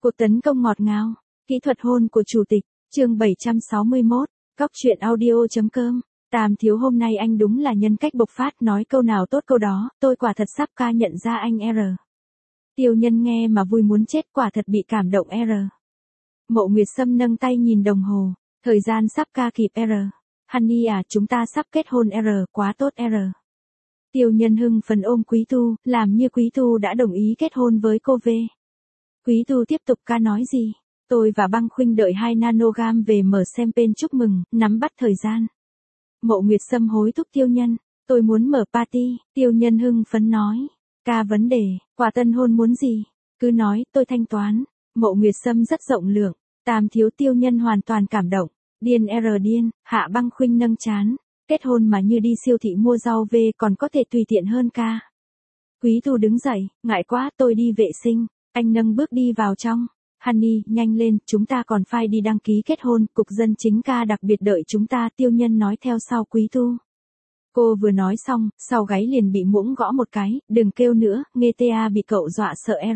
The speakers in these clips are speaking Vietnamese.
Cuộc tấn công ngọt ngào, kỹ thuật hôn của chủ tịch, chương 761, Cóc truyện audio.com. Tam thiếu hôm nay anh đúng là nhân cách bộc phát, nói câu nào tốt câu đó, tôi quả thật sắp ca nhận ra anh R. Tiêu Nhân nghe mà vui muốn chết, quả thật bị cảm động R. Mộ Nguyệt Sâm nâng tay nhìn đồng hồ, thời gian sắp ca kịp R. Honey à, chúng ta sắp kết hôn R, quá tốt R. Tiêu Nhân hưng phấn ôm Quý Tu, làm như Quý Tu đã đồng ý kết hôn với cô V. Quý Tu tiếp tục ca nói gì? Tôi và Băng Khuynh đợi 2 nanogam về mở xem page chúc mừng, nắm bắt thời gian. Mộ Nguyệt Sâm hối thúc Tiêu Nhân, tôi muốn mở party. Tiêu Nhân hưng phấn nói, ca vấn đề, quà tân hôn muốn gì? Cứ nói, tôi thanh toán. Mộ Nguyệt Sâm rất rộng lượng, Tam thiếu. Tiêu Nhân hoàn toàn cảm động, điên R điên. Hạ Băng Khuynh nâng chán, kết hôn mà như đi siêu thị mua rau về còn có thể tùy tiện hơn ca. Quý Tu đứng dậy, ngại quá, tôi đi vệ sinh. Anh nâng bước đi vào trong. Honey, nhanh lên, chúng ta còn phải đi đăng ký kết hôn, cục dân chính ca đặc biệt đợi chúng ta. Tiêu Nhân nói theo sau Quý Tu. Cô vừa nói xong, sau gáy liền bị muỗng gõ một cái, đừng kêu nữa, nghe ta bị cậu dọa sợ R.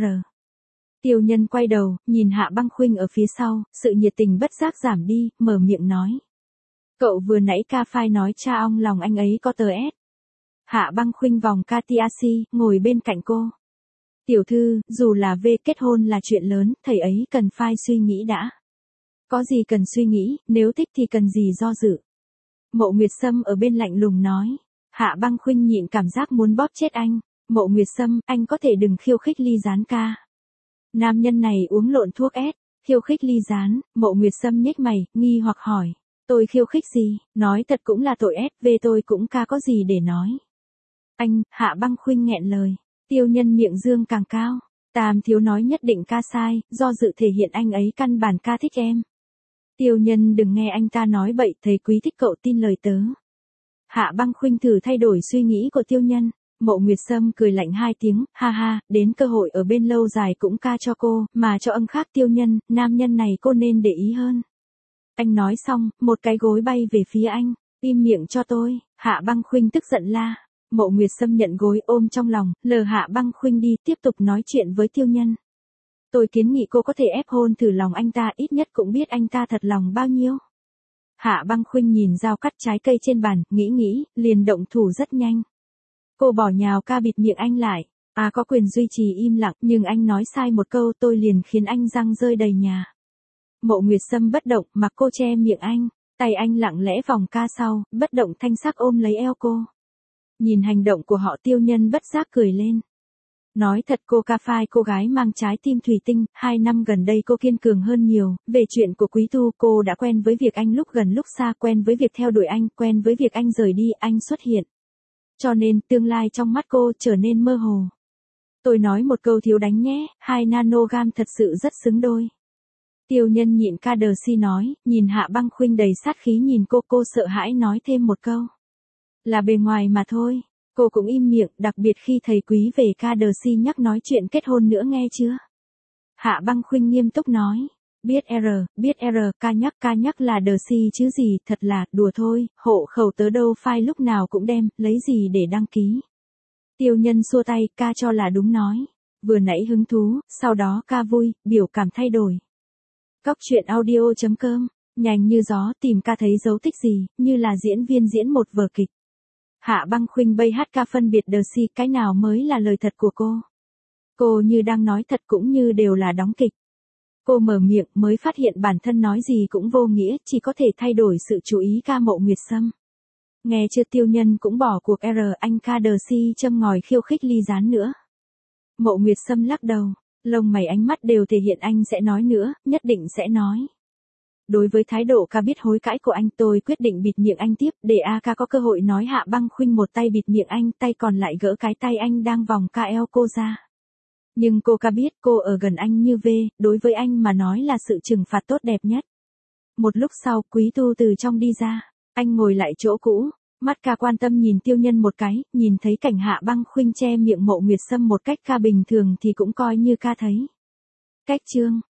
Tiêu Nhân quay đầu, nhìn Hạ Băng Khuynh ở phía sau, sự nhiệt tình bất giác giảm đi, mở miệng nói. Cậu vừa nãy ca phai nói cha ong lòng anh ấy có tờ S. Hạ Băng Khuynh vòng Katiasi, ngồi bên cạnh cô. Tiểu thư, dù là V kết hôn là chuyện lớn, thầy ấy cần phải suy nghĩ đã. Có gì cần suy nghĩ, nếu thích thì cần gì do dự. Mộ Nguyệt Sâm ở bên lạnh lùng nói. Hạ Băng Khuynh nhịn cảm giác muốn bóp chết anh. Mộ Nguyệt Sâm, anh có thể đừng khiêu khích Ly Gián ca. Nam nhân này uống lộn thuốc S, khiêu khích Ly Gián. Mộ Nguyệt Sâm nhếch mày, nghi hoặc hỏi. Tôi khiêu khích gì, nói thật cũng là tội S, về tôi cũng ca có gì để nói. Anh, Hạ Băng Khuynh nghẹn lời. Tiêu Nhân miệng dương càng cao. Tam thiếu nói nhất định ca sai, do dự thể hiện anh ấy căn bản ca thích em. Tiêu Nhân đừng nghe anh ta nói bậy, thầy Quý thích cậu tin lời tớ. Hạ Băng Khuynh thử thay đổi suy nghĩ của Tiêu Nhân. Mộ Nguyệt Sâm cười lạnh 2 tiếng, ha ha, đến cơ hội ở bên lâu dài cũng ca cho cô, mà cho ân khác. Tiêu Nhân, nam nhân này cô nên để ý hơn. Anh nói xong, một cái gối bay về phía anh, im miệng cho tôi. Hạ Băng Khuynh tức giận la. Mộ Nguyệt Sâm nhận gối ôm trong lòng, lờ Hạ Băng Khuynh đi, tiếp tục nói chuyện với Tiêu Nhân. Tôi kiến nghị cô có thể ép hôn thử lòng anh ta, ít nhất cũng biết anh ta thật lòng bao nhiêu. Hạ Băng Khuynh nhìn dao cắt trái cây trên bàn, nghĩ, liền động thủ rất nhanh. Cô bỏ nhào ca bịt miệng anh lại. À, có quyền duy trì im lặng, nhưng anh nói sai một câu tôi liền khiến anh răng rơi đầy nhà. Mộ Nguyệt Sâm bất động, mặc cô che miệng anh, tay anh lặng lẽ vòng ca sau, bất động thanh sắc ôm lấy eo cô. Nhìn hành động của họ, Tiêu Nhân bất giác cười lên. Nói thật, cô ca phai cô gái mang trái tim thủy tinh, 2 năm gần đây cô kiên cường hơn nhiều. Về chuyện của Quý Tu, cô đã quen với việc anh lúc gần lúc xa, quen với việc theo đuổi anh, quen với việc anh rời đi, anh xuất hiện. Cho nên, tương lai trong mắt cô trở nên mơ hồ. Tôi nói một câu thiếu đánh nhé, 2 nanogam thật sự rất xứng đôi. Tiêu Nhân nhịn ca đờ si nói, nhìn Hạ Băng Khuynh đầy sát khí nhìn cô sợ hãi nói thêm một câu. Là bề ngoài mà thôi. Cô cũng im miệng, đặc biệt khi thầy Quý về ca đờ si nhắc nói chuyện kết hôn nữa nghe chưa? Hạ Băng Khuynh nghiêm túc nói. Biết R, ca nhắc là đờ si chứ gì, thật là, đùa thôi, hộ khẩu tớ đâu phải lúc nào cũng đem, lấy gì để đăng ký. Tiêu Nhân xua tay, ca cho là đúng nói. Vừa nãy hứng thú, sau đó ca vui, biểu cảm thay đổi. Cóc truyện audio.com, nhanh như gió, tìm ca thấy dấu tích gì, như là diễn viên diễn một vở kịch. Hạ Băng Khuynh bay hát ca phân biệt đờ si, cái nào mới là lời thật của cô. Cô như đang nói thật cũng như đều là đóng kịch. Cô mở miệng mới phát hiện bản thân nói gì cũng vô nghĩa, chỉ có thể thay đổi sự chú ý ca. Mộ Nguyệt Sâm. Nghe chưa? Tiêu Nhân cũng bỏ cuộc R, anh ca đờ si châm ngòi khiêu khích Ly Gián nữa. Mộ Nguyệt Sâm lắc đầu, lông mày ánh mắt đều thể hiện anh sẽ nói nữa, nhất định sẽ nói. Đối với thái độ ca biết hối cãi của anh, tôi quyết định bịt miệng anh tiếp, để ca có cơ hội nói. Hạ Băng Khuynh một tay bịt miệng anh, tay còn lại gỡ cái tay anh đang vòng ca eo cô ra. Nhưng cô ca biết cô ở gần anh như V, đối với anh mà nói là sự trừng phạt tốt đẹp nhất. Một lúc sau, Quý Tu từ trong đi ra, anh ngồi lại chỗ cũ, mắt ca quan tâm nhìn Tiêu Nhân một cái, nhìn thấy cảnh Hạ Băng Khuynh che miệng Mộ Nguyệt Sâm một cách ca bình thường thì cũng coi như ca thấy. Cách chương